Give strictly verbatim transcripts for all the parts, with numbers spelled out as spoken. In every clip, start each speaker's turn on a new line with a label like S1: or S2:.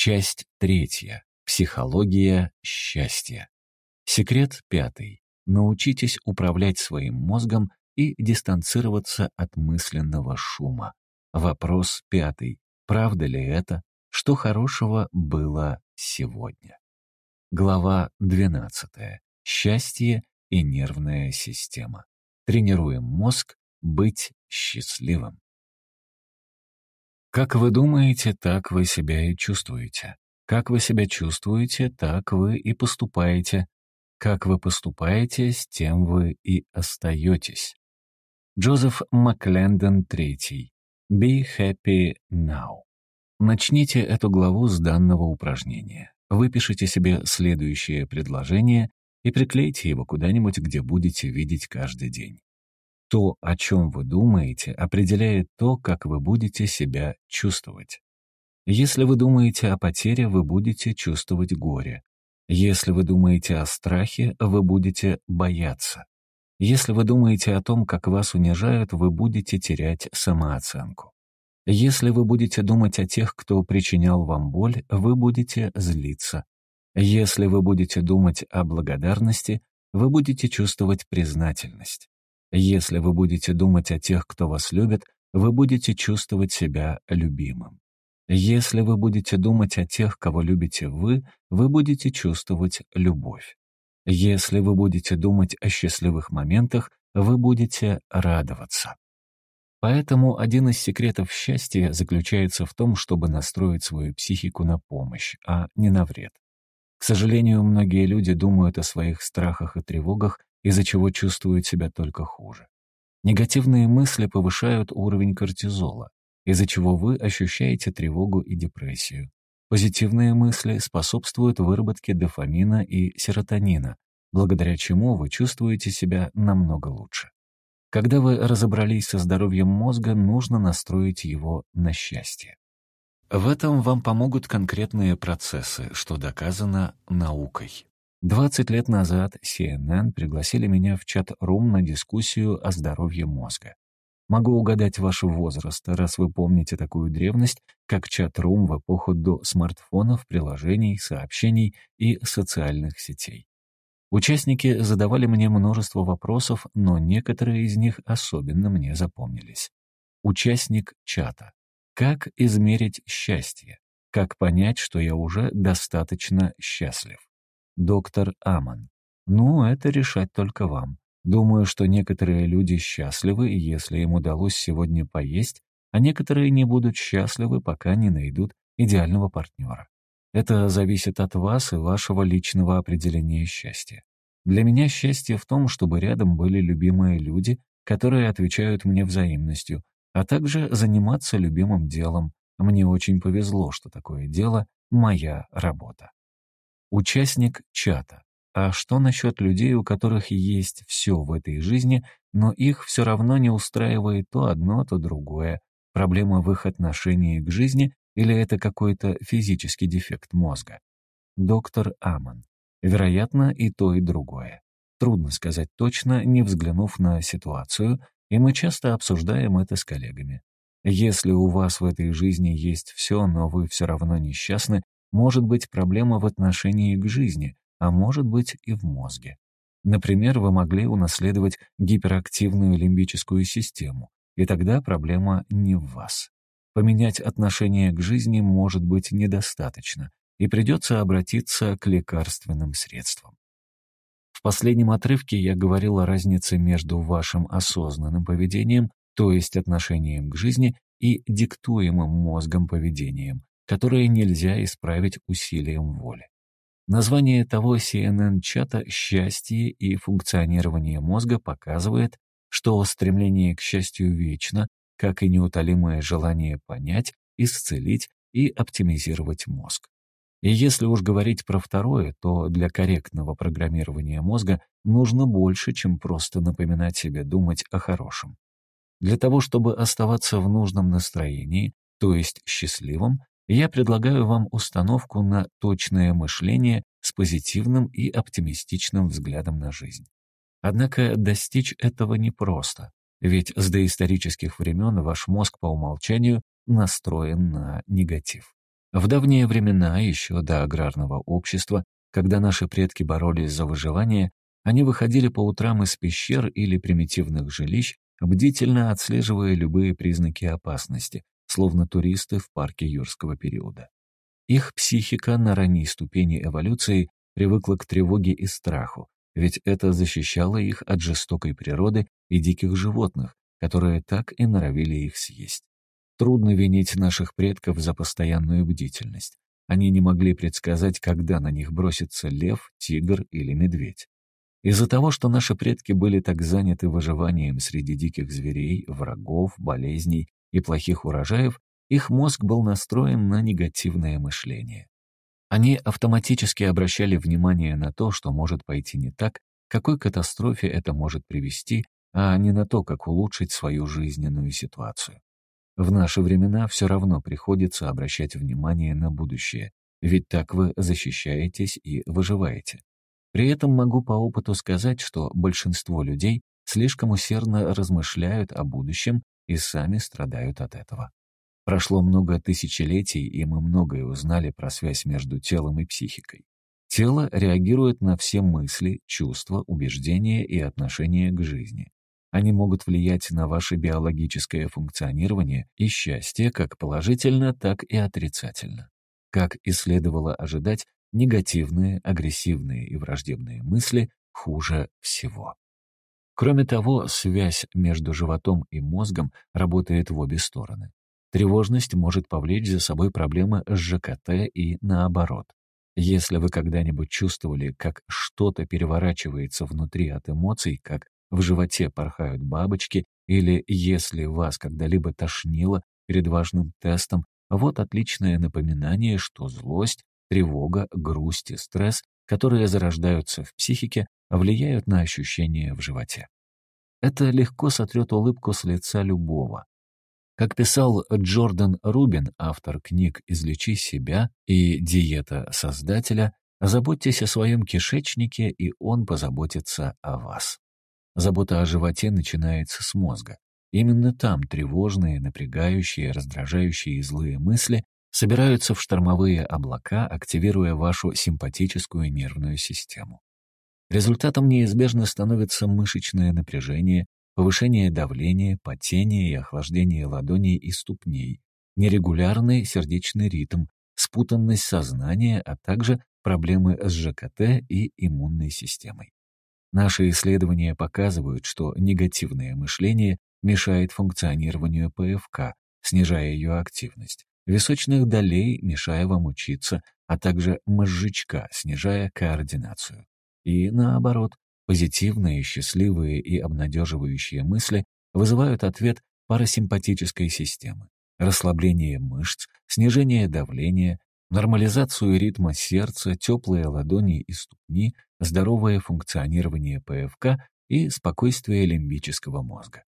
S1: Часть третья. Психология счастья. Секрет пятый. Научитесь управлять своим мозгом и дистанцироваться от мысленного шума. Вопрос пятый. Правда ли это? Что хорошего было сегодня? Глава двенадцатая. Счастье и нервная система. Тренируем мозг быть счастливым. Как вы думаете, так вы себя и чувствуете. Как вы себя чувствуете, так вы и поступаете. Как вы поступаете, с тем вы и остаетесь. Джозеф Маклендон третий. Be happy now. Начните эту главу с данного упражнения. Выпишите себе следующее предложение и приклейте его куда-нибудь, где будете видеть каждый день. То, о чем вы думаете, определяет то, как вы будете себя чувствовать. Если вы думаете о потере, вы будете чувствовать горе. Если вы думаете о страхе, вы будете бояться. Если вы думаете о том, как вас унижают, вы будете терять самооценку. Если вы будете думать о тех, кто причинял вам боль, вы будете злиться. Если вы будете думать о благодарности, вы будете чувствовать признательность. Если вы будете думать о тех, кто вас любит, вы будете чувствовать себя любимым. Если вы будете думать о тех, кого любите вы, вы будете чувствовать любовь. Если вы будете думать о счастливых моментах, вы будете радоваться. Поэтому один из секретов счастья заключается в том, чтобы настроить свою психику на помощь, а не на вред. К сожалению, многие люди думают о своих страхах и тревогах, из-за чего чувствуют себя только хуже. Негативные мысли повышают уровень кортизола, из-за чего вы ощущаете тревогу и депрессию. Позитивные мысли способствуют выработке дофамина и серотонина, благодаря чему вы чувствуете себя намного лучше. Когда вы разобрались со здоровьем мозга, нужно настроить его на счастье. В этом вам помогут конкретные процессы, что доказано наукой. двадцать лет назад си эн эн пригласили меня в чат-рум на дискуссию о здоровье мозга. Могу угадать ваш возраст, раз вы помните такую древность, как чат-рум в эпоху до смартфонов, приложений, сообщений и социальных сетей. Участники задавали мне множество вопросов, но некоторые из них особенно мне запомнились. Участник чата. Как измерить счастье? Как понять, что я уже достаточно счастлив? Доктор Аман. Ну, это решать только вам. Думаю, что некоторые люди счастливы, если им удалось сегодня поесть, а некоторые не будут счастливы, пока не найдут идеального партнера. Это зависит от вас и вашего личного определения счастья. Для меня счастье в том, чтобы рядом были любимые люди, которые отвечают мне взаимностью, а также заниматься любимым делом. Мне очень повезло, что такое дело — моя работа. Участник чата. А что насчет людей, у которых есть все в этой жизни, но их все равно не устраивает то одно, то другое? Проблема в их отношении к жизни или это какой-то физический дефект мозга? Доктор Аман. Вероятно, и то, и другое. Трудно сказать точно, не взглянув на ситуацию, и мы часто обсуждаем это с коллегами. Если у вас в этой жизни есть все, но вы все равно несчастны, может быть проблема в отношении к жизни, а может быть и в мозге. Например, вы могли унаследовать гиперактивную лимбическую систему, и тогда проблема не в вас. Поменять отношение к жизни может быть недостаточно, и придется обратиться к лекарственным средствам. В последнем отрывке я говорил о разнице между вашим осознанным поведением, то есть отношением к жизни, и диктуемым мозгом поведением, которое нельзя исправить усилием воли. Название того си эн эн-чата «Счастье и функционирование мозга» показывает, что стремление к счастью вечно, как и неутолимое желание понять, исцелить и оптимизировать мозг. И если уж говорить про второе, то для корректного программирования мозга нужно больше, чем просто напоминать себе думать о хорошем. Для того, чтобы оставаться в нужном настроении, то есть счастливым, я предлагаю вам установку на точное мышление с позитивным и оптимистичным взглядом на жизнь. Однако достичь этого непросто, ведь с доисторических времен ваш мозг по умолчанию настроен на негатив. В давние времена, еще до аграрного общества, когда наши предки боролись за выживание, они выходили по утрам из пещер или примитивных жилищ, бдительно отслеживая любые признаки опасности, словно туристы в парке юрского периода. Их психика на ранней ступени эволюции привыкла к тревоге и страху, ведь это защищало их от жестокой природы и диких животных, которые так и норовили их съесть. Трудно винить наших предков за постоянную бдительность. Они не могли предсказать, когда на них бросится лев, тигр или медведь. Из-за того, что наши предки были так заняты выживанием среди диких зверей, врагов, болезней и плохих урожаев, их мозг был настроен на негативное мышление. Они автоматически обращали внимание на то, что может пойти не так, к какой катастрофе это может привести, а не на то, как улучшить свою жизненную ситуацию. В наши времена все равно приходится обращать внимание на будущее, ведь так вы защищаетесь и выживаете. При этом могу по опыту сказать, что большинство людей слишком усердно размышляют о будущем и сами страдают от этого. Прошло много тысячелетий, и мы многое узнали про связь между телом и психикой. Тело реагирует на все мысли, чувства, убеждения и отношения к жизни. Они могут влиять на ваше биологическое функционирование и счастье как положительно, так и отрицательно. Как и следовало ожидать, негативные, агрессивные и враждебные мысли хуже всего. Кроме того, связь между животом и мозгом работает в обе стороны. Тревожность может повлечь за собой проблемы с ЖКТ и наоборот. Если вы когда-нибудь чувствовали, как что-то переворачивается внутри от эмоций, как в животе порхают бабочки, или если вас когда-либо тошнило перед важным тестом, вот отличное напоминание, что злость, тревога, грусть и стресс, которые зарождаются в психике, влияют на ощущения в животе. Это легко сотрет улыбку с лица любого. Как писал Джордан Рубин, автор книг «Излечи себя» и «Диета Создателя», заботьтесь о своем кишечнике, и он позаботится о вас. Забота о животе начинается с мозга. Именно там тревожные, напрягающие, раздражающие и злые мысли собираются в штормовые облака, активируя вашу симпатическую нервную систему. Результатом неизбежно становится мышечное напряжение, повышение давления, потение и охлаждение ладоней и ступней, нерегулярный сердечный ритм, спутанность сознания, а также проблемы с ЖКТ и иммунной системой. Наши исследования показывают, что негативное мышление мешает функционированию ПФК, снижая ее активность, височных долей, мешая вам учиться, а также мозжечка, снижая координацию. И наоборот, позитивные, счастливые и обнадеживающие мысли вызывают ответ парасимпатической системы, расслабление мышц, снижение давления, нормализацию ритма сердца, теплые ладони и ступни, здоровое функционирование ПФК и спокойствие лимбического мозга.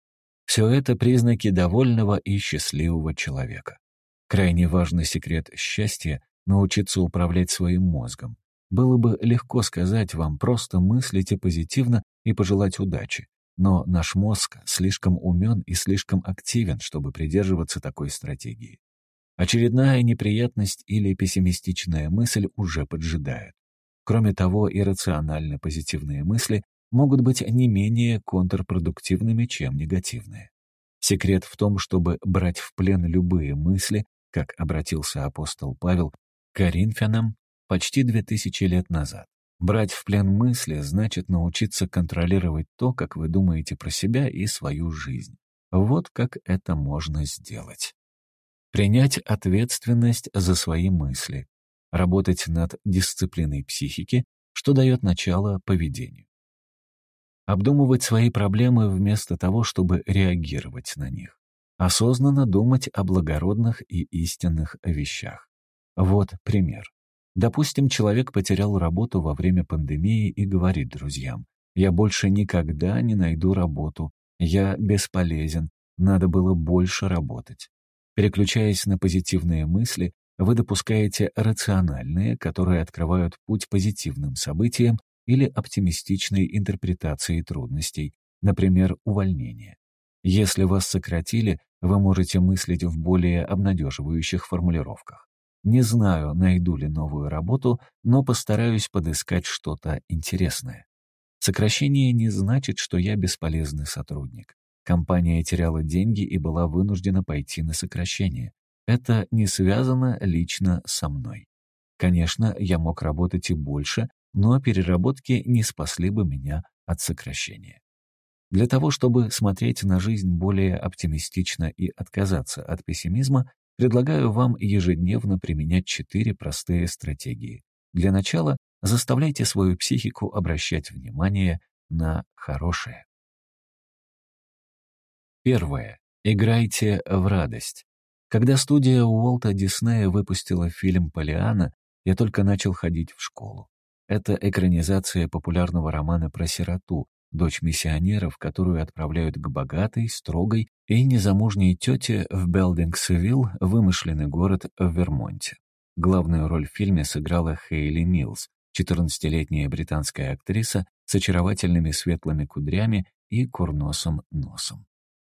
S1: Все это признаки довольного и счастливого человека. Крайне важный секрет счастья — научиться управлять своим мозгом. Было бы легко сказать вам просто мыслите позитивно и пожелать удачи, но наш мозг слишком умен и слишком активен, чтобы придерживаться такой стратегии. Очередная неприятность или пессимистичная мысль уже поджидает. Кроме того, иррационально позитивные мысли могут быть не менее контрпродуктивными, чем негативные. Секрет в том, чтобы брать в плен любые мысли, как обратился апостол Павел к Коринфянам почти две тысячи лет назад. Брать в плен мысли значит научиться контролировать то, как вы думаете про себя и свою жизнь. Вот как это можно сделать. Принять ответственность за свои мысли. Работать над дисциплиной психики, что дает начало поведению. Обдумывать свои проблемы вместо того, чтобы реагировать на них. Осознанно думать о благородных и истинных вещах. Вот пример. Допустим, человек потерял работу во время пандемии и говорит друзьям: «Я больше никогда не найду работу, я бесполезен, надо было больше работать». Переключаясь на позитивные мысли, вы допускаете рациональные, которые открывают путь позитивным событиям или оптимистичной интерпретации трудностей, например, увольнение. Если вас сократили, вы можете мыслить в более обнадеживающих формулировках. Не знаю, найду ли новую работу, но постараюсь подыскать что-то интересное. Сокращение не значит, что я бесполезный сотрудник. Компания теряла деньги и была вынуждена пойти на сокращение. Это не связано лично со мной. Конечно, я мог работать и больше, но переработки не спасли бы меня от сокращения. Для того, чтобы смотреть на жизнь более оптимистично и отказаться от пессимизма, предлагаю вам ежедневно применять четыре простые стратегии. Для начала заставляйте свою психику обращать внимание на хорошее. Первое. Играйте в радость. Когда студия Уолта Диснея выпустила фильм «Поллианна», я только начал ходить в школу. Это экранизация популярного романа про сироту, дочь миссионеров, которую отправляют к богатой, строгой и незамужней тете в Белдингсвилл, вымышленный город в Вермонте. Главную роль в фильме сыграла Хейли Милс, четырнадцатилетняя британская актриса с очаровательными светлыми кудрями и курносым носом.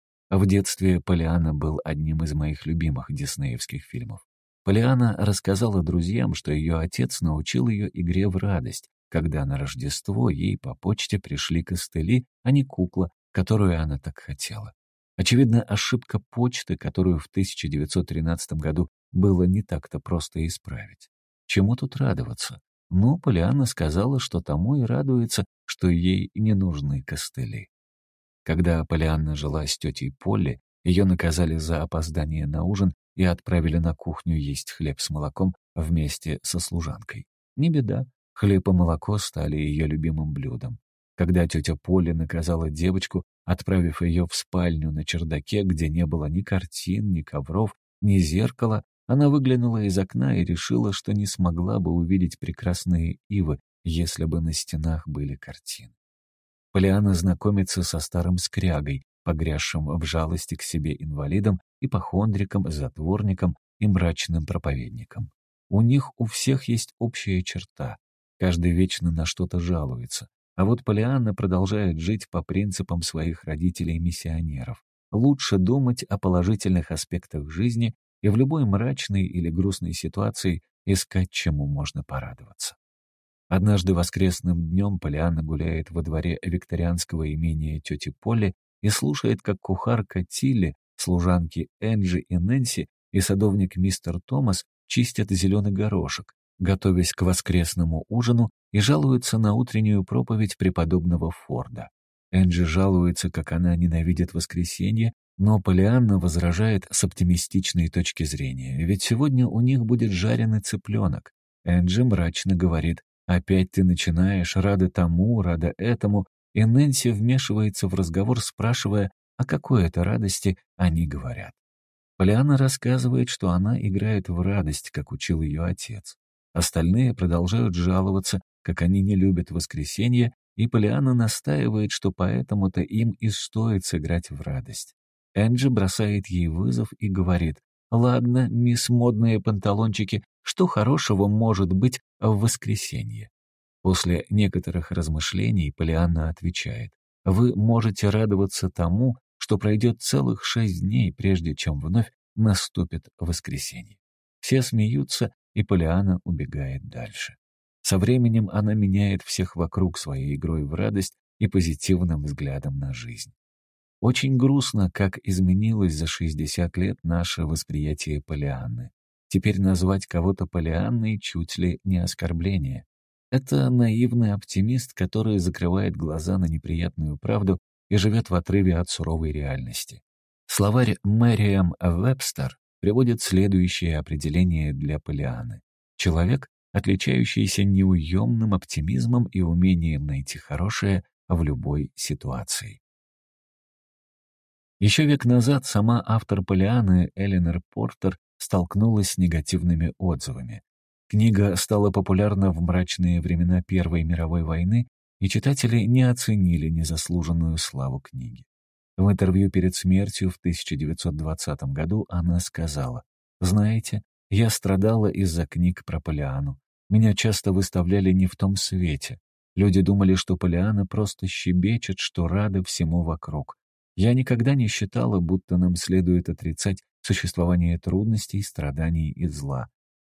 S1: В детстве Поллианна был одним из моих любимых диснеевских фильмов. Поллианна рассказала друзьям, что ее отец научил ее игре в радость, когда на Рождество ей по почте пришли костыли, а не кукла, которую она так хотела. Очевидно, ошибка почты, которую в тысяча девятьсот тринадцатом году было не так-то просто исправить. Чему тут радоваться? Но Поллианна сказала, что тому и радуется, что ей не нужны костыли. Когда Поллианна жила с тетей Полли, ее наказали за опоздание на ужин и отправили на кухню есть хлеб с молоком вместе со служанкой. Не беда, хлеб и молоко стали ее любимым блюдом. Когда тетя Полли наказала девочку, отправив ее в спальню на чердаке, где не было ни картин, ни ковров, ни зеркала, она выглянула из окна и решила, что не смогла бы увидеть прекрасные ивы, если бы на стенах были картины. Поллианна знакомится со старым скрягой, погрязшим в жалости к себе инвалидом, ипохондриком, затворником и мрачным проповедником. У них у всех есть общая черта. Каждый вечно на что-то жалуется. А вот Поллианна продолжает жить по принципам своих родителей-миссионеров. Лучше думать о положительных аспектах жизни и в любой мрачной или грустной ситуации искать, чему можно порадоваться. Однажды воскресным днем Поллианна гуляет во дворе викторианского имения тети Полли и слушает, как кухарка Тилли, служанки Энджи и Нэнси и садовник мистер Томас чистят зеленый горошек, готовясь к воскресному ужину, и жалуются на утреннюю проповедь преподобного Форда. Энджи жалуется, как она ненавидит воскресенье, но Поллианна возражает с оптимистичной точки зрения, ведь сегодня у них будет жареный цыпленок. Энджи мрачно говорит: «Опять ты начинаешь, рада тому, рада этому», и Нэнси вмешивается в разговор, спрашивая, о какой это радости они говорят. Поллианна рассказывает, что она играет в радость, как учил ее отец. Остальные продолжают жаловаться, как они не любят воскресенье, и Поллианна настаивает, что поэтому-то им и стоит сыграть в радость. Энджи бросает ей вызов и говорит: «Ладно, мисс Модные панталончики, что хорошего может быть в воскресенье?» После некоторых размышлений Поллианна отвечает: «Вы можете радоваться тому, что пройдет целых шесть дней, прежде чем вновь наступит воскресенье». Все смеются, и Поллианна убегает дальше. Со временем она меняет всех вокруг своей игрой в радость и позитивным взглядом на жизнь. Очень грустно, как изменилось за шестьдесят лет наше восприятие Поллианны. Теперь назвать кого-то Поллианной чуть ли не оскорбление. Это наивный оптимист, который закрывает глаза на неприятную правду и живет в отрыве от суровой реальности. Словарь Мерриэм-Вебстер приводит следующее определение для Поллианны: человек, отличающийся неуемным оптимизмом и умением найти хорошее в любой ситуации. Еще век назад сама автор Поллианны Эленор Портер столкнулась с негативными отзывами. Книга стала популярна в мрачные времена Первой мировой войны, и читатели не оценили незаслуженную славу книги. В интервью перед смертью в тысяча девятьсот двадцатом году она сказала: «Знаете, я страдала из-за книг про Поллианну. Меня часто выставляли не в том свете. Люди думали, что Поллианна просто щебечет, что рада всему вокруг. Я никогда не считала, будто нам следует отрицать существование трудностей, страданий и зла.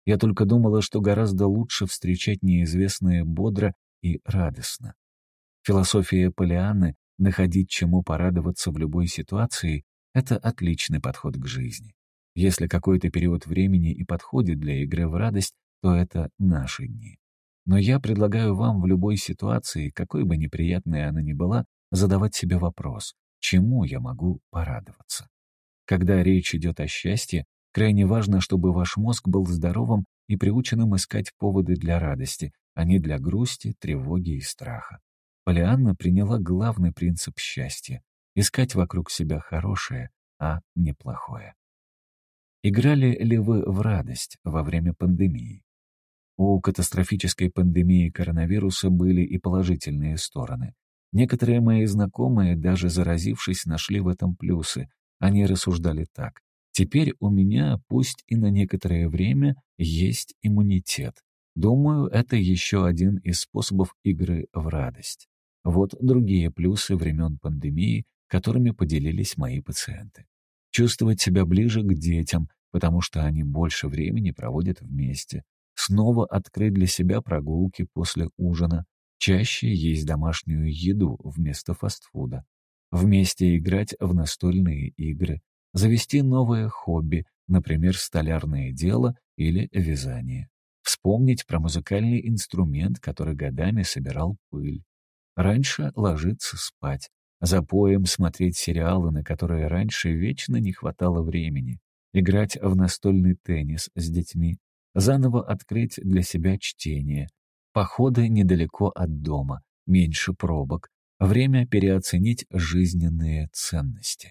S1: Я только думала, что гораздо лучше встречать неизвестное бодро и радостно. Философия Полианны «находить чему порадоваться в любой ситуации» — это отличный подход к жизни. Если какой-то период времени и подходит для игры в радость, то это наши дни. Но я предлагаю вам в любой ситуации, какой бы неприятной она ни была, задавать себе вопрос, чему я могу порадоваться. Когда речь идет о счастье, крайне важно, чтобы ваш мозг был здоровым и приученным искать поводы для радости, а не для грусти, тревоги и страха. Полианна приняла главный принцип счастья — искать вокруг себя хорошее, а не плохое. Играли ли вы в радость во время пандемии? У катастрофической пандемии коронавируса были и положительные стороны. Некоторые мои знакомые, даже заразившись, нашли в этом плюсы. Они рассуждали так. Теперь у меня, пусть и на некоторое время, есть иммунитет. Думаю, это еще один из способов игры в радость. Вот другие плюсы времен пандемии, которыми поделились мои пациенты. Чувствовать себя ближе к детям, потому что они больше времени проводят вместе. Снова открыть для себя прогулки после ужина. Чаще есть домашнюю еду вместо фастфуда. Вместе играть в настольные игры. Завести новое хобби, например, столярное дело или вязание. Вспомнить про музыкальный инструмент, который годами собирал пыль. Раньше ложиться спать. За поем смотреть сериалы, на которые раньше вечно не хватало времени. Играть в настольный теннис с детьми. Заново открыть для себя чтение. Походы недалеко от дома. Меньше пробок. Время переоценить жизненные ценности.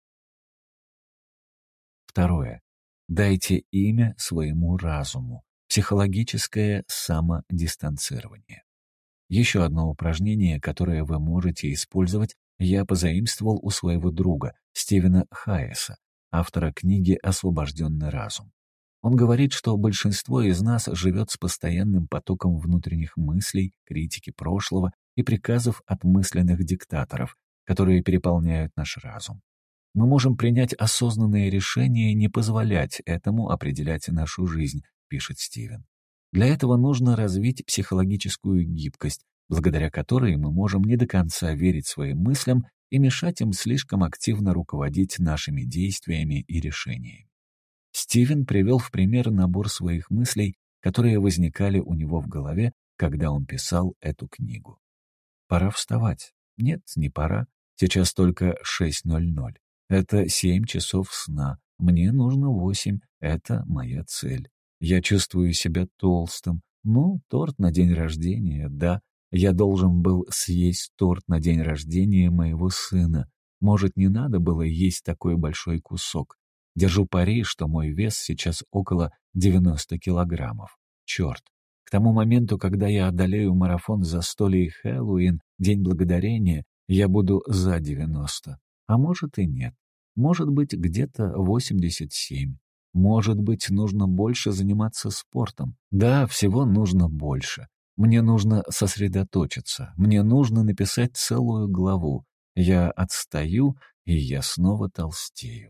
S1: Второе. Дайте имя своему разуму. Психологическое самодистанцирование. Еще одно упражнение, которое вы можете использовать, я позаимствовал у своего друга Стивена Хайеса, автора книги «Освобожденный разум». Он говорит, что большинство из нас живет с постоянным потоком внутренних мыслей, критики прошлого и приказов от мысленных диктаторов, которые переполняют наш разум. Мы можем принять осознанное решение не позволять этому определять нашу жизнь, пишет Стивен. Для этого нужно развить психологическую гибкость, благодаря которой мы можем не до конца верить своим мыслям и мешать им слишком активно руководить нашими действиями и решениями. Стивен привел в пример набор своих мыслей, которые возникали у него в голове, когда он писал эту книгу. Пора вставать. Нет, не пора. Сейчас только шесть ноль ноль. Это семь часов сна. Мне нужно восемь. Это моя цель. Я чувствую себя толстым. Ну, торт на день рождения, да. Я должен был съесть торт на день рождения моего сына. Может, не надо было есть такой большой кусок. Держу пари, что мой вес сейчас около девяноста килограммов. Черт. К тому моменту, когда я одолею марафон застолья и Хэллоуин, День Благодарения, я буду за девяносто. А может и нет. Может быть, где-то восемьдесят семь. Может быть, нужно больше заниматься спортом. Да, всего нужно больше. Мне нужно сосредоточиться. Мне нужно написать целую главу. Я отстаю, и я снова толстею.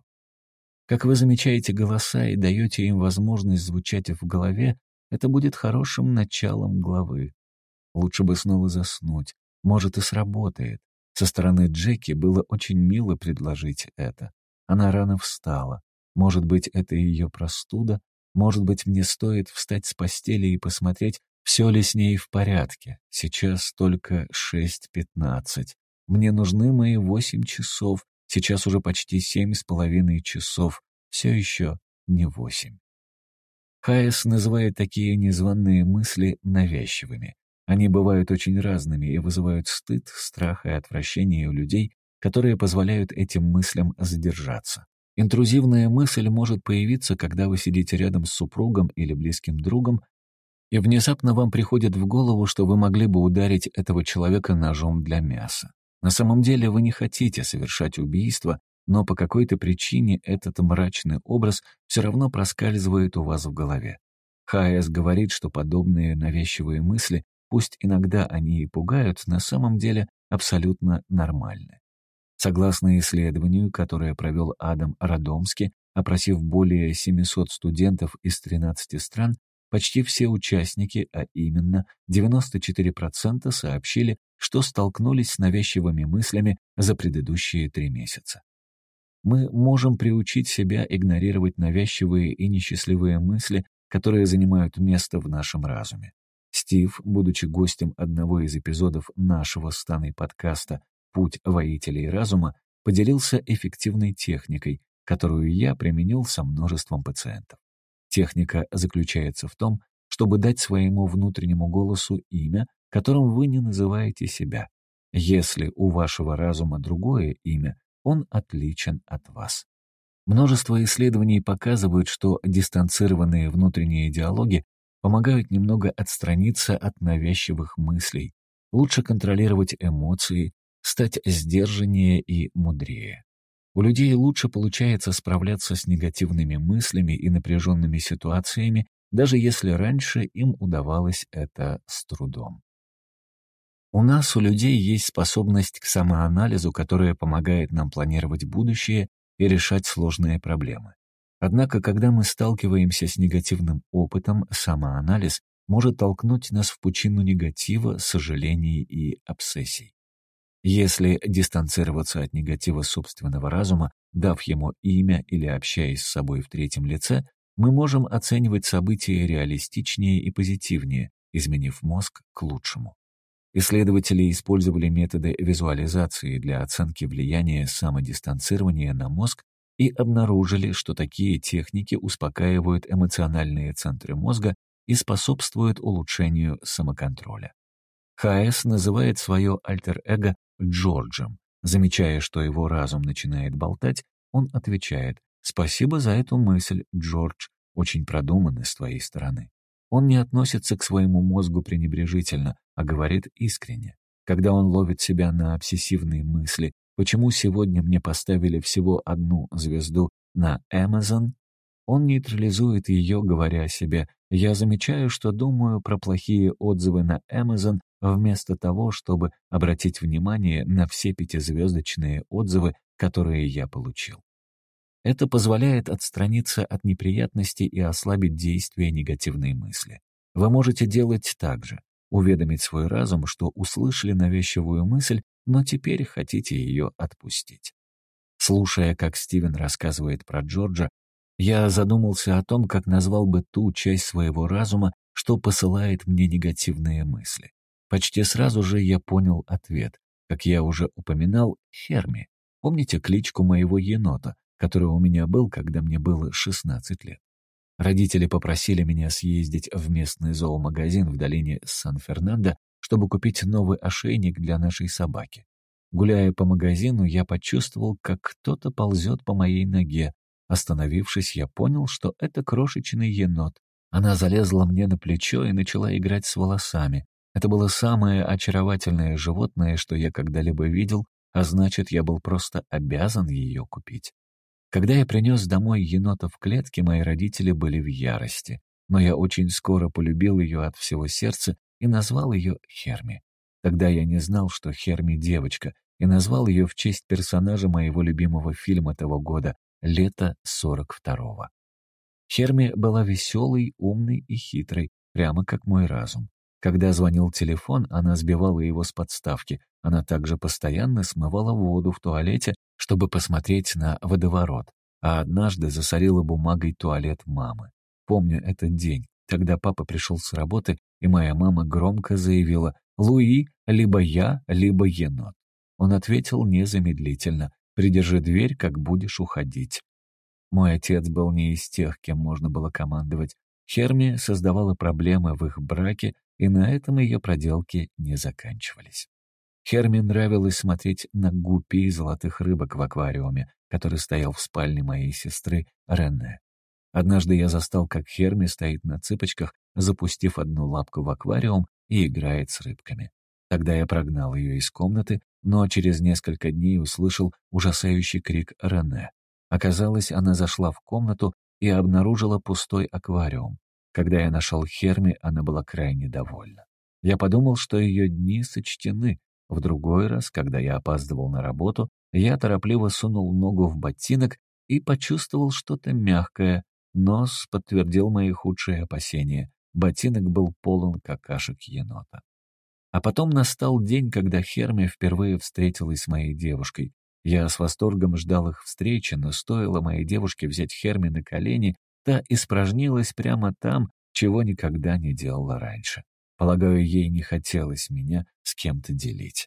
S1: Как вы замечаете голоса и даете им возможность звучать в голове, это будет хорошим началом главы. Лучше бы снова заснуть. Может, и сработает. Со стороны Джеки было очень мило предложить это. Она рано встала. Может быть, это ее простуда? Может быть, мне стоит встать с постели и посмотреть, все ли с ней в порядке? Сейчас только шесть пятнадцать. Мне нужны мои восемь часов. Сейчас уже почти семь с половиной часов. Все еще не восемь. Хайес называет такие незваные мысли навязчивыми. Они бывают очень разными и вызывают стыд, страх и отвращение у людей, которые позволяют этим мыслям задержаться. Интрузивная мысль может появиться, когда вы сидите рядом с супругом или близким другом, и внезапно вам приходит в голову, что вы могли бы ударить этого человека ножом для мяса. На самом деле вы не хотите совершать убийство, но по какой-то причине этот мрачный образ все равно проскальзывает у вас в голове. Хайес говорит, что подобные навязчивые мысли, пусть иногда они и пугают, на самом деле абсолютно нормальны. Согласно исследованию, которое провел Адам Радомски, опросив более семисот студентов из тринадцати стран, почти все участники, а именно девяносто четыре процента, сообщили, что столкнулись с навязчивыми мыслями за предыдущие три месяца. Мы можем приучить себя игнорировать навязчивые и несчастливые мысли, которые занимают место в нашем разуме. Стив, будучи гостем одного из эпизодов нашего с Таной подкаста «Путь воителей разума», поделился эффективной техникой, которую я применил со множеством пациентов. Техника заключается в том, чтобы дать своему внутреннему голосу имя, которым вы не называете себя. Если у вашего разума другое имя, он отличен от вас. Множество исследований показывают, что дистанцированные внутренние диалоги помогают немного отстраниться от навязчивых мыслей, лучше контролировать эмоции, стать сдержаннее и мудрее. У людей лучше получается справляться с негативными мыслями и напряженными ситуациями, даже если раньше им удавалось это с трудом. У нас, у людей, есть способность к самоанализу, которая помогает нам планировать будущее и решать сложные проблемы. Однако, когда мы сталкиваемся с негативным опытом, самоанализ может толкнуть нас в пучину негатива, сожалений и обсессий. Если дистанцироваться от негатива собственного разума, дав ему имя или общаясь с собой в третьем лице, мы можем оценивать события реалистичнее и позитивнее, изменив мозг к лучшему. Исследователи использовали методы визуализации для оценки влияния самодистанцирования на мозг и обнаружили, что такие техники успокаивают эмоциональные центры мозга и способствуют улучшению самоконтроля. Хайес называет свое альтер-эго Джорджем. Замечая, что его разум начинает болтать, он отвечает: «Спасибо за эту мысль, Джордж, очень продуманно с твоей стороны». Он не относится к своему мозгу пренебрежительно, а говорит искренне. Когда он ловит себя на обсессивные мысли, почему сегодня мне поставили всего одну звезду на Amazon, он нейтрализует ее, говоря себе: «Я замечаю, что думаю про плохие отзывы на Amazon вместо того, чтобы обратить внимание на все пятизвездочные отзывы, которые я получил». Это позволяет отстраниться от неприятностей и ослабить действие негативной мысли. Вы можете делать так же. Уведомить свой разум, что услышали навязчивую мысль, но теперь хотите ее отпустить. Слушая, как Стивен рассказывает про Джорджа, я задумался о том, как назвал бы ту часть своего разума, что посылает мне негативные мысли. Почти сразу же я понял ответ. Как я уже упоминал, Херми. Помните кличку моего енота, который у меня был, когда мне было шестнадцать лет? Родители попросили меня съездить в местный зоомагазин в долине Сан-Фернандо, чтобы купить новый ошейник для нашей собаки. Гуляя по магазину, я почувствовал, как кто-то ползет по моей ноге. Остановившись, я понял, что это крошечный енот. Она залезла мне на плечо и начала играть с волосами. Это было самое очаровательное животное, что я когда-либо видел, а значит, я был просто обязан ее купить. Когда я принес домой енота в клетке, мои родители были в ярости, но я очень скоро полюбил ее от всего сердца и назвал ее Херми. Тогда я не знал, что Херми — девочка, и назвал ее в честь персонажа моего любимого фильма того года «Лето сорок второго». Херми была веселой, умной и хитрой, прямо как мой разум. Когда звонил телефон, она сбивала его с подставки. Она также постоянно смывала воду в туалете, чтобы посмотреть на водоворот, а однажды засорила бумагой туалет мамы. Помню этот день. Тогда папа пришел с работы, и моя мама громко заявила: «Луи, либо я, либо енот». Он ответил незамедлительно: «Придержи дверь, как будешь уходить». Мой отец был не из тех, кем можно было командовать. Херми создавала проблемы в их браке, и на этом ее проделки не заканчивались. Херми нравилось смотреть на гуппи и золотых рыбок в аквариуме, который стоял в спальне моей сестры Рене. Однажды я застал, как Херми стоит на цыпочках, запустив одну лапку в аквариум и играет с рыбками. Тогда я прогнал ее из комнаты, но через несколько дней услышал ужасающий крик Рене. Оказалось, она зашла в комнату и обнаружила пустой аквариум. Когда я нашел Херми, она была крайне довольна. Я подумал, что ее дни сочтены. В другой раз, когда я опаздывал на работу, я торопливо сунул ногу в ботинок и почувствовал что-то мягкое. Нос подтвердил мои худшие опасения. ботинок был полон какашек енота. А потом настал день, когда Херми впервые встретилась с моей девушкой. Я с восторгом ждал их встречи, но стоило моей девушке взять Херми на колени, та испражнилась прямо там, чего никогда не делала раньше. Полагаю, ей не хотелось меня с кем-то делить.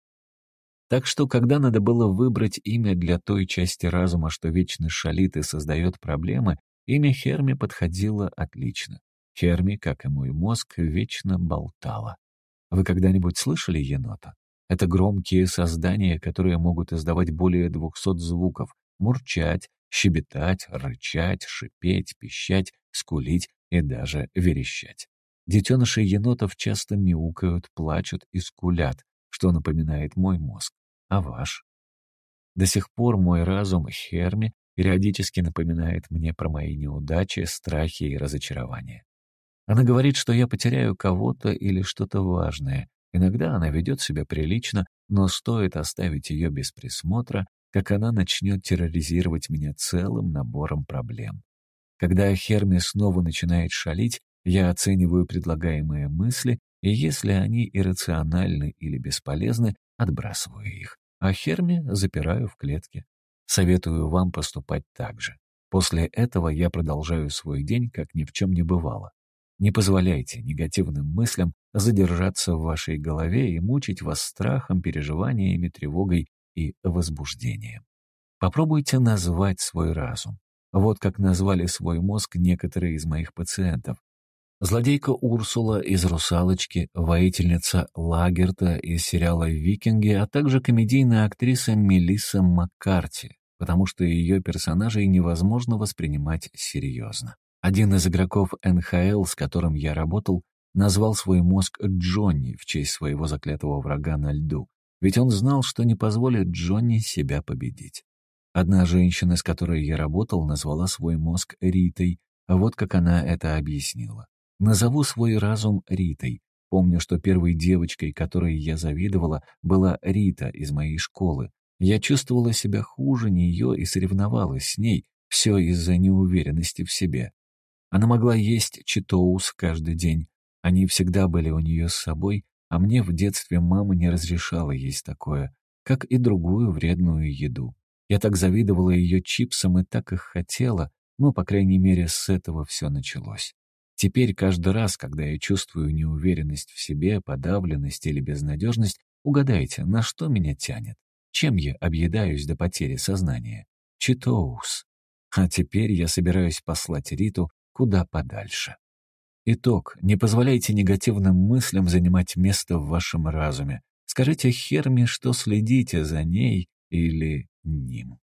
S1: Так что, когда надо было выбрать имя для той части разума, что вечно шалит и создает проблемы, имя Херми подходило отлично. Херми, как и мой мозг, вечно болтала. Вы когда-нибудь слышали енота? Это громкие создания, которые могут издавать более двухсот звуков, мурчать, щебетать, рычать, шипеть, пищать, скулить и даже верещать. Детеныши енотов часто мяукают, плачут и скулят, что напоминает мой мозг. А ваш? До сих пор мой разум Херми периодически напоминает мне про мои неудачи, страхи и разочарования. Она говорит, что я потеряю кого-то или что-то важное. Иногда она ведет себя прилично, но стоит оставить ее без присмотра, как она начнет терроризировать меня целым набором проблем. Когда Херми снова начинает шалить, я оцениваю предлагаемые мысли, и если они иррациональны или бесполезны, отбрасываю их, а Херми запираю в клетке. Советую вам поступать так же. После этого я продолжаю свой день, как ни в чем не бывало. Не позволяйте негативным мыслям задержаться в вашей голове и мучить вас страхом, переживаниями, тревогой и возбуждением. Попробуйте назвать свой разум. Вот как назвали свой мозг некоторые из моих пациентов. Злодейка Урсула из «Русалочки», воительница Лагерта из сериала «Викинги», а также комедийная актриса Мелисса Маккарти, потому что ее персонажей невозможно воспринимать серьезно. Один из игроков эн ха эл, с которым я работал, назвал свой мозг Джонни в честь своего заклятого врага на льду, ведь он знал, что не позволит Джонни себя победить. Одна женщина, с которой я работал, назвала свой мозг Ритой, а вот как она это объяснила. Назову свой разум Ритой. Помню, что первой девочкой, которой я завидовала, была Рита из моей школы. Я чувствовала себя хуже нее и соревновалась с ней, все из-за неуверенности в себе. Она могла есть читоус каждый день. Они всегда были у нее с собой, а мне в детстве мама не разрешала есть такое, как и другую вредную еду. Я так завидовала ее чипсам и так их хотела, ну, по крайней мере, с этого все началось. Теперь каждый раз, когда я чувствую неуверенность в себе, подавленность или безнадежность, угадайте, на что меня тянет? Чем я объедаюсь до потери сознания? Читоус. А теперь я собираюсь послать Риту куда подальше. Итог. Не позволяйте негативным мыслям занимать место в вашем разуме. Скажите Херми, что следите за ней или ним.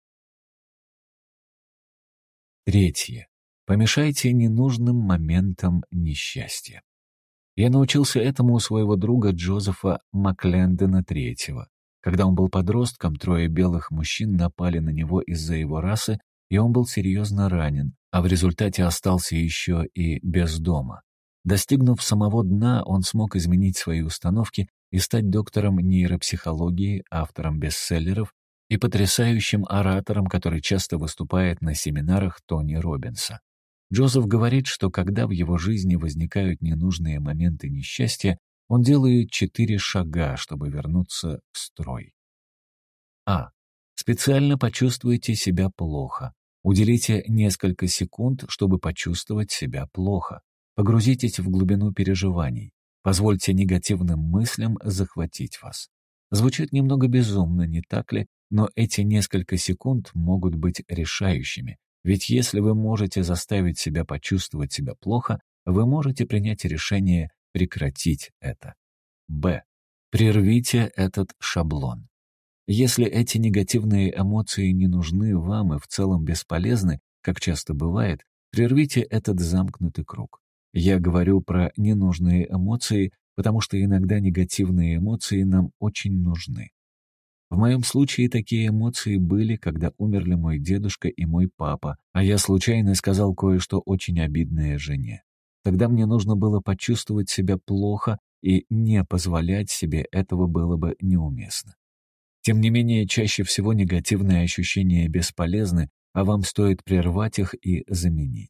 S1: Третье. Помешайте ненужным моментам несчастья. Я научился этому у своего друга Джозефа Маклендона третьего. Когда он был подростком, трое белых мужчин напали на него из-за его расы, и он был серьезно ранен, а в результате остался еще и без дома. Достигнув самого дна, он смог изменить свои установки и стать доктором нейропсихологии, автором бестселлеров и потрясающим оратором, который часто выступает на семинарах Тони Роббинса. Джозеф говорит, что когда в его жизни возникают ненужные моменты несчастья, он делает четыре шага, чтобы вернуться в строй. А. Специально почувствуйте себя плохо. Уделите несколько секунд, чтобы почувствовать себя плохо. Погрузитесь в глубину переживаний. Позвольте негативным мыслям захватить вас. Звучит немного безумно, не так ли? Но эти несколько секунд могут быть решающими. Ведь если вы можете заставить себя почувствовать себя плохо, вы можете принять решение прекратить это. Б. Прервите этот шаблон. Если эти негативные эмоции не нужны вам и в целом бесполезны, как часто бывает, прервите этот замкнутый круг. Я говорю про ненужные эмоции, потому что иногда негативные эмоции нам очень нужны. В моем случае такие эмоции были, когда умерли мой дедушка и мой папа, а я случайно сказал кое-что очень обидное жене. Тогда мне нужно было почувствовать себя плохо, и не позволять себе этого было бы неуместно. Тем не менее, чаще всего негативные ощущения бесполезны, а вам стоит прервать их и заменить.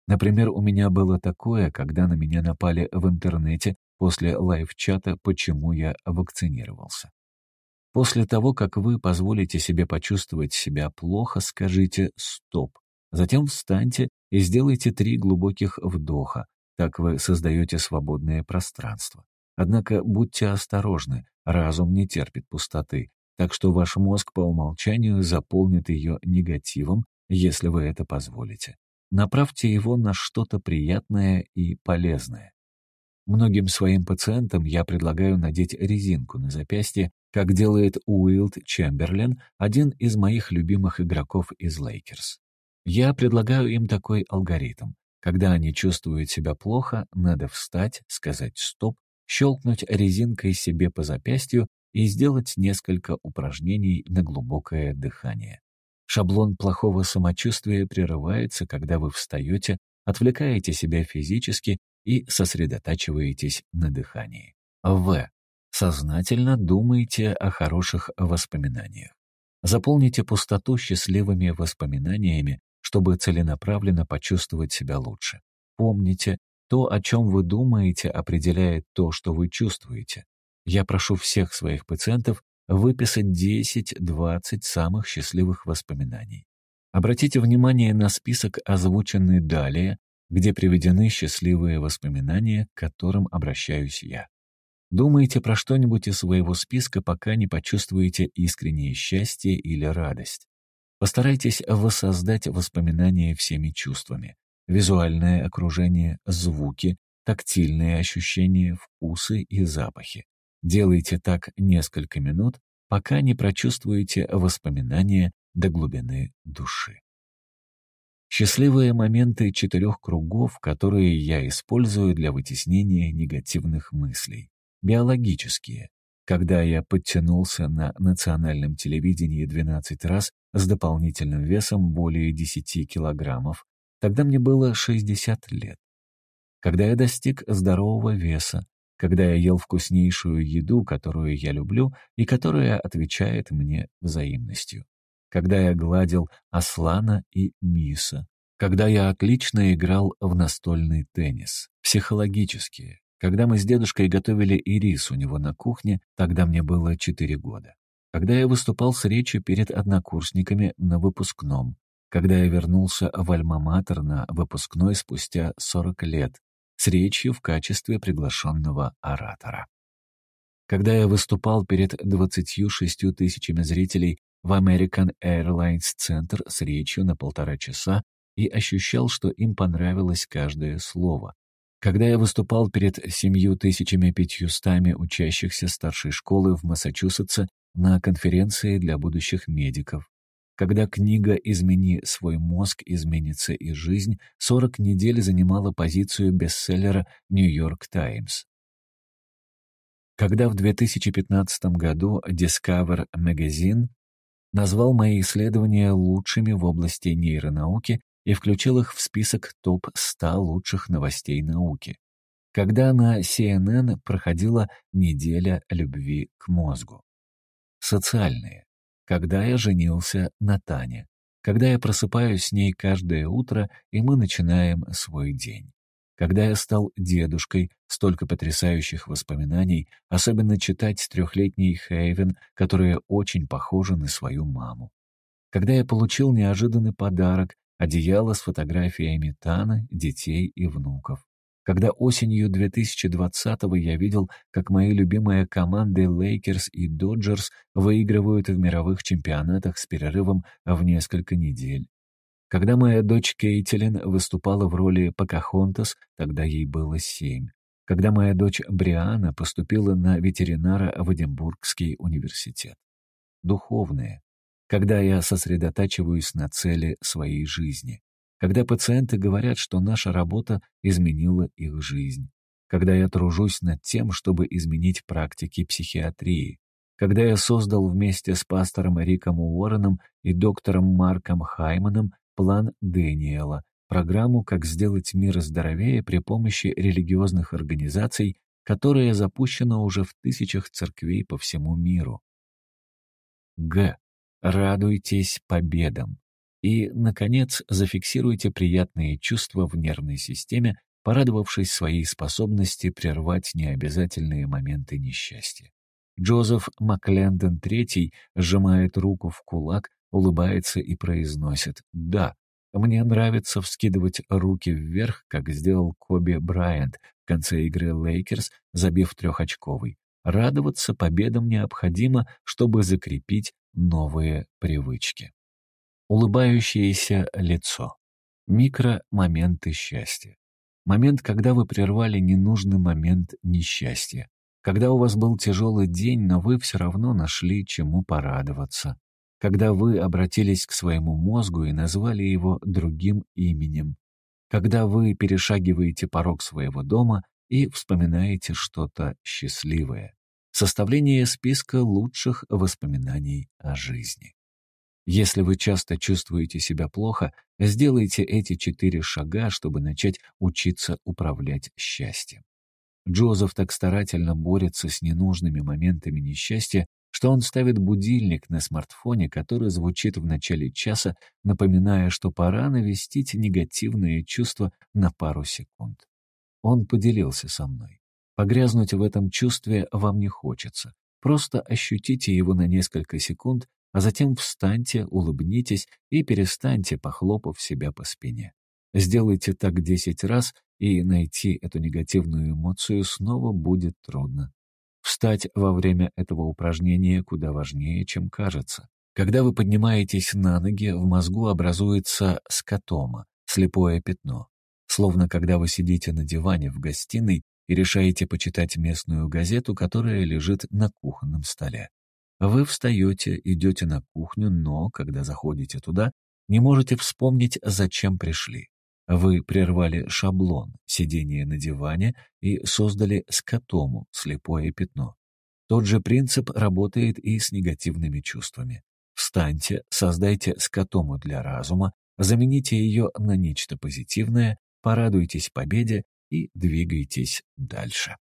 S1: Например, у меня было такое, когда на меня напали в интернете после лайв-чата «Почему я вакцинировался». После того, как вы позволите себе почувствовать себя плохо, скажите «стоп». Затем встаньте и сделайте три глубоких вдоха. Так вы создаете свободное пространство. Однако будьте осторожны, разум не терпит пустоты, так что ваш мозг по умолчанию заполнит ее негативом, если вы это позволите. Направьте его на что-то приятное и полезное. Многим своим пациентам я предлагаю надеть резинку на запястье, как делает Уилд Чемберлен, один из моих любимых игроков из Лейкерс. Я предлагаю им такой алгоритм. Когда они чувствуют себя плохо, надо встать, сказать «стоп», щелкнуть резинкой себе по запястью и сделать несколько упражнений на глубокое дыхание. Шаблон плохого самочувствия прерывается, когда вы встаете, отвлекаете себя физически и сосредотачиваетесь на дыхании. В. Сознательно думайте о хороших воспоминаниях. Заполните пустоту счастливыми воспоминаниями, чтобы целенаправленно почувствовать себя лучше. Помните, то, о чем вы думаете, определяет то, что вы чувствуете. Я прошу всех своих пациентов выписать десять-двадцать самых счастливых воспоминаний. Обратите внимание на список, озвученный далее, где приведены счастливые воспоминания, к которым обращаюсь я. Думайте про что-нибудь из своего списка, пока не почувствуете искреннее счастье или радость. Постарайтесь воссоздать воспоминания всеми чувствами. Визуальное окружение, звуки, тактильные ощущения, вкусы и запахи. Делайте так несколько минут, пока не прочувствуете воспоминания до глубины души. Счастливые моменты четырех кругов, которые я использую для вытеснения негативных мыслей. Биологические. Когда я подтянулся на национальном телевидении двенадцать раз с дополнительным весом более десяти килограммов, тогда мне было шестьдесят лет. Когда я достиг здорового веса, когда я ел вкуснейшую еду, которую я люблю и которая отвечает мне взаимностью. Когда я гладил Аслана и Миса, когда я отлично играл в настольный теннис, психологические, когда мы с дедушкой готовили ирис у него на кухне, тогда мне было четыре года, когда я выступал с речью перед однокурсниками на выпускном, когда я вернулся в Альма-Матер на выпускной спустя сорок лет с речью в качестве приглашенного оратора. Когда я выступал перед двадцатью шестью тысячами зрителей в American Airlines Center с речью на полтора часа и ощущал, что им понравилось каждое слово. Когда я выступал перед семью тысячами пятьюстами учащихся старшей школы в Массачусетсе на конференции для будущих медиков. Когда книга «Измени свой мозг, изменится и жизнь» сорок недель занимала позицию бестселлера «Нью-Йорк Таймс». Когда в две тысячи пятнадцатом году Discover Magazine назвал мои исследования лучшими в области нейронауки и включил их в список топ ста лучших новостей науки. Когда на си эн эн проходила неделя любви к мозгу. Социальные. Когда я женился на Тане. Когда я просыпаюсь с ней каждое утро, и мы начинаем свой день. Когда я стал дедушкой, столько потрясающих воспоминаний, особенно читать с трехлетней Хейвен, которая очень похожа на свою маму. Когда я получил неожиданный подарок, одеяло с фотографиями Таны, детей и внуков. Когда осенью две тысячи двадцатого я видел, как мои любимые команды Лейкерс и Доджерс выигрывают в мировых чемпионатах с перерывом в несколько недель. Когда моя дочь Кейтилин выступала в роли Покахонтас, тогда ей было семь. Когда моя дочь Бриана поступила на ветеринара в Эдинбургский университет. Духовные. Когда я сосредотачиваюсь на цели своей жизни. Когда пациенты говорят, что наша работа изменила их жизнь. Когда я тружусь над тем, чтобы изменить практики психиатрии. Когда я создал вместе с пастором Риком Уорреном и доктором Марком Хайманом план Дэниела, программу «Как сделать мир здоровее» при помощи религиозных организаций, которая запущена уже в тысячах церквей по всему миру. Г. Радуйтесь победам. И, наконец, зафиксируйте приятные чувства в нервной системе, порадовавшись своей способности прервать необязательные моменты несчастья. Джозеф Маклендон третий сжимает руку в кулак, улыбается и произносит: «Да, мне нравится вскидывать руки вверх, как сделал Коби Брайант в конце игры Лейкерс, забив трехочковый. Радоваться победам необходимо, чтобы закрепить новые привычки». Улыбающееся лицо. Микромоменты счастья. Момент, когда вы прервали ненужный момент несчастья. Когда у вас был тяжелый день, но вы все равно нашли чему порадоваться. Когда вы обратились к своему мозгу и назвали его другим именем. Когда вы перешагиваете порог своего дома и вспоминаете что-то счастливое. Составление списка лучших воспоминаний о жизни. Если вы часто чувствуете себя плохо, сделайте эти четыре шага, чтобы начать учиться управлять счастьем. Джозеф так старательно борется с ненужными моментами несчастья, что он ставит будильник на смартфоне, который звучит в начале часа, напоминая, что пора навестить негативные чувства на пару секунд. Он поделился со мной. Погрязнуть в этом чувстве вам не хочется. Просто ощутите его на несколько секунд, а затем встаньте, улыбнитесь и перестаньте, похлопав себя по спине. Сделайте так десять раз, и найти эту негативную эмоцию снова будет трудно. Встать во время этого упражнения куда важнее, чем кажется. Когда вы поднимаетесь на ноги, в мозгу образуется скотома, слепое пятно. Словно когда вы сидите на диване в гостиной и решаете почитать местную газету, которая лежит на кухонном столе. Вы встаете, идете на кухню, но, когда заходите туда, не можете вспомнить, зачем пришли. Вы прервали шаблон, сидение на диване, и создали скотому, слепое пятно. Тот же принцип работает и с негативными чувствами. Встаньте, создайте скотому для разума, замените ее на нечто позитивное, порадуйтесь победе и двигайтесь дальше.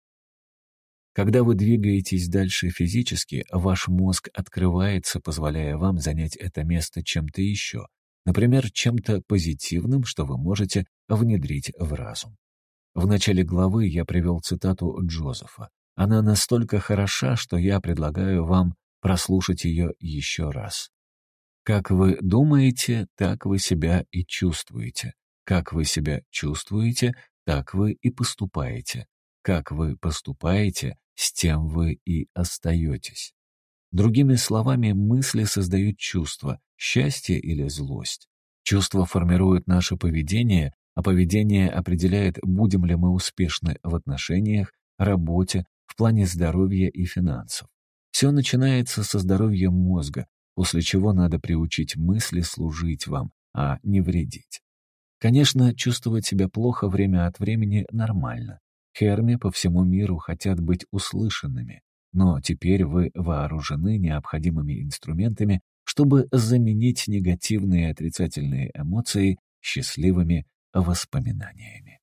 S1: Когда вы двигаетесь дальше физически, ваш мозг открывается, позволяя вам занять это место чем-то еще, например, чем-то позитивным, что вы можете внедрить в разум. В начале главы я привел цитату Джозефа. Она настолько хороша, что я предлагаю вам прослушать ее еще раз. Как вы думаете, так вы себя и чувствуете. Как вы себя чувствуете, так вы и поступаете. Как вы поступаете, с тем вы и остаетесь. Другими словами, мысли создают чувства, счастье или злость. Чувства формируют наше поведение, а поведение определяет, будем ли мы успешны в отношениях, работе, в плане здоровья и финансов. Все начинается со здоровья мозга, после чего надо приучить мысли служить вам, а не вредить. Конечно, чувствовать себя плохо время от времени нормально. Херми по всему миру хотят быть услышанными, но теперь вы вооружены необходимыми инструментами, чтобы заменить негативные и отрицательные эмоции счастливыми воспоминаниями.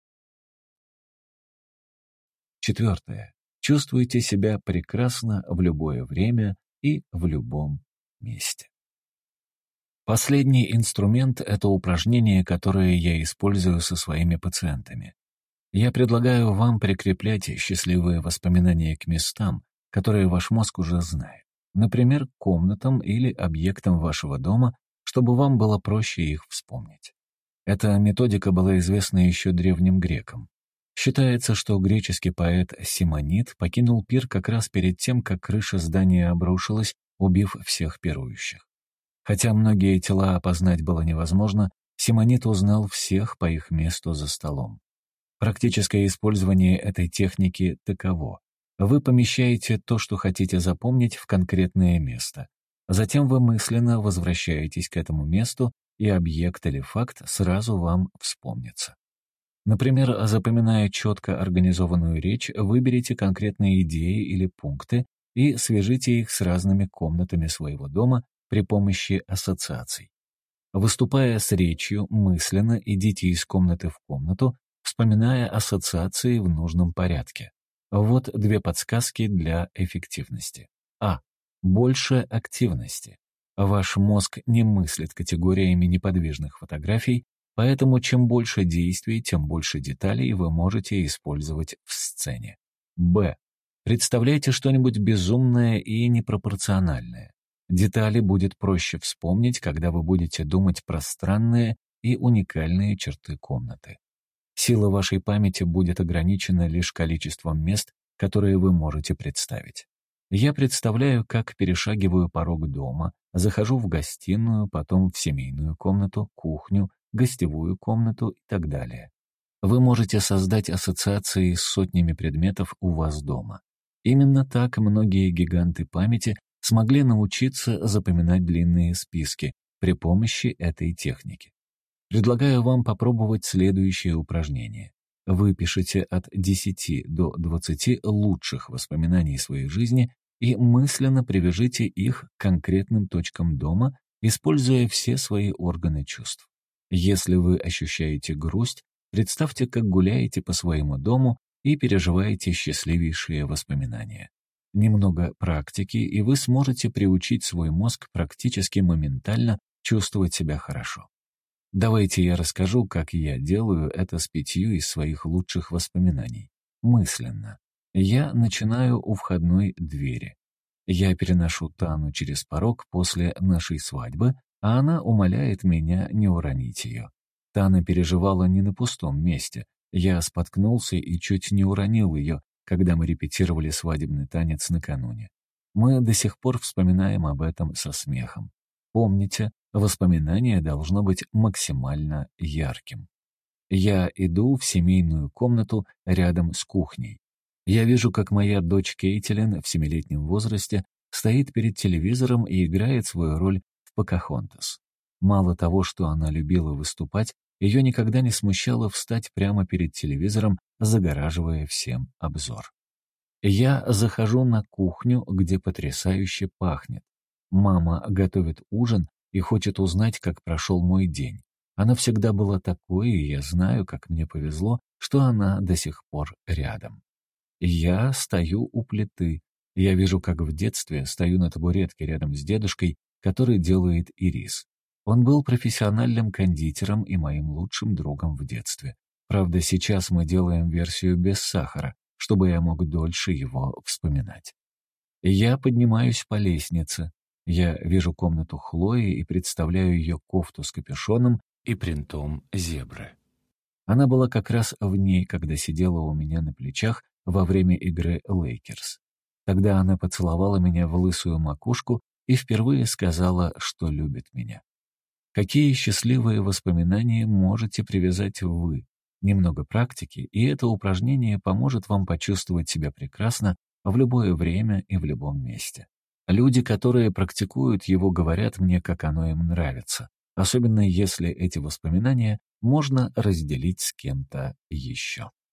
S1: Четвертое. Чувствуйте себя прекрасно в любое время и в любом месте. Последний инструмент — это упражнение, которое я использую со своими пациентами. Я предлагаю вам прикреплять счастливые воспоминания к местам, которые ваш мозг уже знает. Например, к комнатам или объектам вашего дома, чтобы вам было проще их вспомнить. Эта методика была известна еще древним грекам. Считается, что греческий поэт Симонид покинул пир как раз перед тем, как крыша здания обрушилась, убив всех пирующих. Хотя многие тела опознать было невозможно, Симонид узнал всех по их месту за столом. Практическое использование этой техники таково. Вы помещаете то, что хотите запомнить, в конкретное место. Затем вы мысленно возвращаетесь к этому месту, и объект или факт сразу вам вспомнится. Например, запоминая четко организованную речь, выберите конкретные идеи или пункты и свяжите их с разными комнатами своего дома при помощи ассоциаций. Выступая с речью, мысленно идите из комнаты в комнату, вспоминая ассоциации в нужном порядке. Вот две подсказки для эффективности. А. Больше активности. Ваш мозг не мыслит категориями неподвижных фотографий, поэтому чем больше действий, тем больше деталей вы можете использовать в сцене. Б. Представляйте что-нибудь безумное и непропорциональное. Детали будет проще вспомнить, когда вы будете думать про странные и уникальные черты комнаты. Сила вашей памяти будет ограничена лишь количеством мест, которые вы можете представить. Я представляю, как перешагиваю порог дома, захожу в гостиную, потом в семейную комнату, кухню, гостевую комнату и так далее. Вы можете создать ассоциации с сотнями предметов у вас дома. Именно так многие гиганты памяти смогли научиться запоминать длинные списки при помощи этой техники. Предлагаю вам попробовать следующее упражнение. Вы пишете от десяти до двадцати лучших воспоминаний своей жизни и мысленно привяжите их к конкретным точкам дома, используя все свои органы чувств. Если вы ощущаете грусть, представьте, как гуляете по своему дому и переживаете счастливейшие воспоминания. Немного практики, и вы сможете приучить свой мозг практически моментально чувствовать себя хорошо. Давайте я расскажу, как я делаю это с пятью из своих лучших воспоминаний. Мысленно. Я начинаю у входной двери. Я переношу Тану через порог после нашей свадьбы, а она умоляет меня не уронить ее. Тана переживала не на пустом месте. Я споткнулся и чуть не уронил ее, когда мы репетировали свадебный танец накануне. Мы до сих пор вспоминаем об этом со смехом. Помните, воспоминание должно быть максимально ярким. Я иду в семейную комнату рядом с кухней. Я вижу, как моя дочь Кейтилин в семилетнем возрасте стоит перед телевизором и играет свою роль в «Покахонтас». Мало того, что она любила выступать, ее никогда не смущало встать прямо перед телевизором, загораживая всем обзор. Я захожу на кухню, где потрясающе пахнет. Мама готовит ужин и хочет узнать, как прошел мой день. Она всегда была такой, и я знаю, как мне повезло, что она до сих пор рядом. Я стою у плиты. Я вижу, как в детстве стою на табуретке рядом с дедушкой, который делает ирис. Он был профессиональным кондитером и моим лучшим другом в детстве. Правда, сейчас мы делаем версию без сахара, чтобы я мог дольше его вспоминать. Я поднимаюсь по лестнице. Я вижу комнату Хлои и представляю ее кофту с капюшоном и принтом зебры. Она была как раз в ней, когда сидела у меня на плечах во время игры «Лейкерс». Тогда она поцеловала меня в лысую макушку и впервые сказала, что любит меня. Какие счастливые воспоминания можете привязать вы? Немного практики, и это упражнение поможет вам почувствовать себя прекрасно в любое время и в любом месте. Люди, которые практикуют его, говорят мне, как оно им нравится, особенно если эти воспоминания можно разделить с кем-то еще.